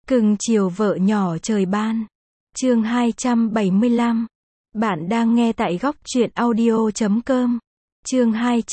Cưng chiều vợ nhỏ trời ban. Chương 275. Bạn đang nghe tại góc truyện audio.com. Chương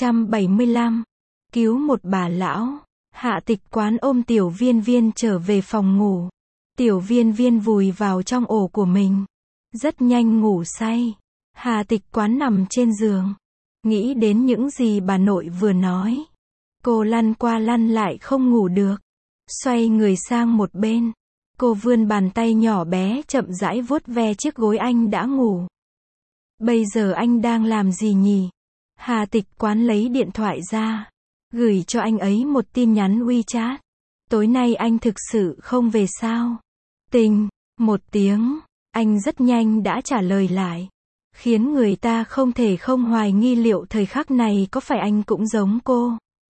275. Cứu một bà lão. Hạ Tịch Quán ôm Tiểu Viên Viên trở về phòng ngủ. Tiểu Viên Viên vùi vào trong ổ của mình. Rất nhanh ngủ say. Hạ Tịch Quán nằm trên giường. Nghĩ đến những gì bà nội vừa nói. Cô lăn qua lăn lại không ngủ được. Xoay người sang một bên. Cô vươn bàn tay nhỏ bé chậm rãi vuốt ve chiếc gối anh đã ngủ. Bây giờ anh đang làm gì nhỉ? Hà Tịch Quán lấy điện thoại ra. Gửi cho anh ấy một tin nhắn WeChat. Tối nay anh thực sự không về sao? Tình, một tiếng. Anh rất nhanh đã trả lời lại. Khiến người ta không thể không hoài nghi liệu thời khắc này có phải anh cũng giống cô.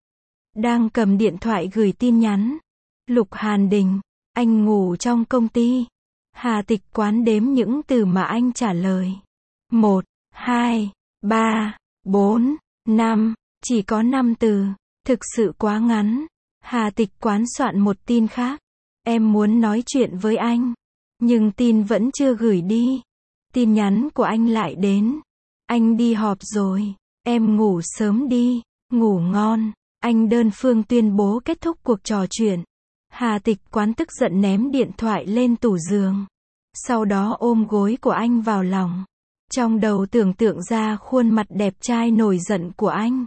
Đang cầm điện thoại gửi tin nhắn. Lục Hàn Đình. Anh ngủ trong công ty. Hà Tịch Quán đếm những từ mà anh trả lời. 1, 2, 3, 4, 5. Chỉ có 5 từ. Thực sự quá ngắn. Hà Tịch Quán soạn một tin khác. Em muốn nói chuyện với anh. Nhưng tin vẫn chưa gửi đi. Tin nhắn của anh lại đến. Anh đi họp rồi. Em ngủ sớm đi. Ngủ ngon. Anh đơn phương tuyên bố kết thúc cuộc trò chuyện. Hà Tịch Quán tức giận ném điện thoại lên tủ giường. Sau đó ôm gối của anh vào lòng. Trong đầu tưởng tượng ra khuôn mặt đẹp trai nổi giận của anh.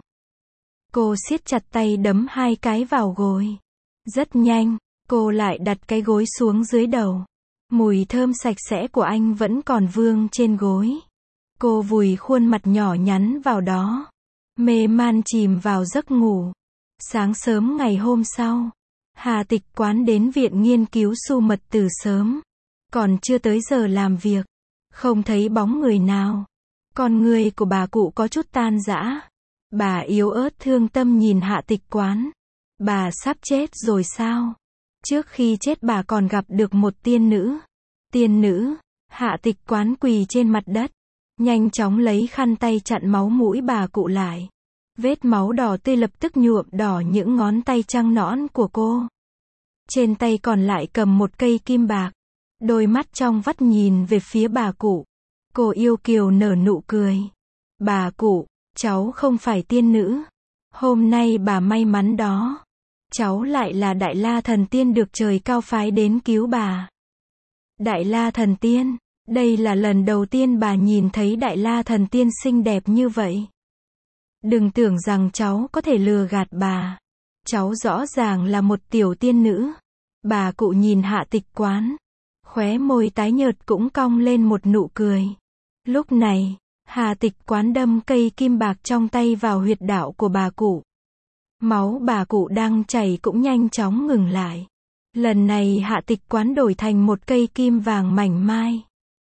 Cô siết chặt tay đấm 2 cái vào gối. Rất nhanh, cô lại đặt cái gối xuống dưới đầu. Mùi thơm sạch sẽ của anh vẫn còn vương trên gối. Cô vùi khuôn mặt nhỏ nhắn vào đó. Mê man chìm vào giấc ngủ. Sáng sớm ngày hôm sau, Hà Tịch Quán đến viện nghiên cứu su mật từ sớm. Còn chưa tới giờ làm việc. Không thấy bóng người nào. Con người của bà cụ có chút tan rã. Bà yếu ớt thương tâm nhìn Hạ Tịch Quán. Bà sắp chết rồi sao? Trước khi chết bà còn gặp được một tiên nữ. Tiên nữ. Hạ Tịch Quán quỳ trên mặt đất. Nhanh chóng lấy khăn tay chặn máu mũi bà cụ lại. Vết máu đỏ tươi lập tức nhuộm đỏ những ngón tay trắng nõn của cô. Trên tay còn lại cầm một cây kim bạc. Đôi mắt trong vắt nhìn về phía bà cụ. Cô yêu kiều nở nụ cười. Bà cụ, cháu không phải tiên nữ. Hôm nay bà may mắn đó. Cháu lại là Đại La Thần Tiên được trời cao phái đến cứu bà. Đại La Thần Tiên, đây là lần đầu tiên bà nhìn thấy Đại La Thần Tiên xinh đẹp như vậy. Đừng tưởng rằng cháu có thể lừa gạt bà. Cháu rõ ràng là một tiểu tiên nữ. Bà cụ nhìn Hạ Tịch Quán. Khóe môi tái nhợt cũng cong lên một nụ cười. Lúc này, Hà Tịch Quán đâm cây kim bạc trong tay vào huyệt đạo của bà cụ. Máu bà cụ đang chảy cũng nhanh chóng ngừng lại. Lần này Hạ Tịch Quán đổi thành một cây kim vàng mảnh mai.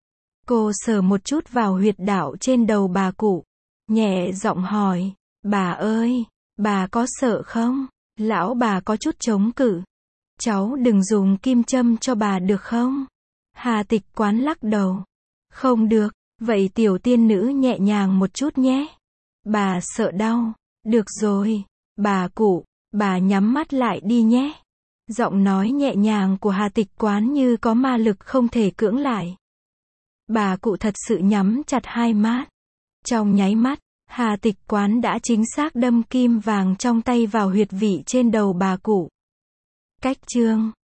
Cô sờ một chút vào huyệt đạo trên đầu bà cụ. Nhẹ giọng hỏi, bà ơi, bà có sợ không? Lão bà có chút chống cự. Cháu đừng dùng kim châm cho bà được không? Hà Tịch Quán lắc đầu. Không được, vậy tiểu tiên nữ nhẹ nhàng một chút nhé. Bà sợ đau. Được rồi, bà cụ, bà nhắm mắt lại đi nhé. Giọng nói nhẹ nhàng của Hà Tịch Quán như có ma lực không thể cưỡng lại. Bà cụ thật sự nhắm chặt hai mắt. Trong nháy mắt, Hà Tịch Quán đã chính xác đâm kim vàng trong tay vào huyệt vị trên đầu bà cụ. Cách chương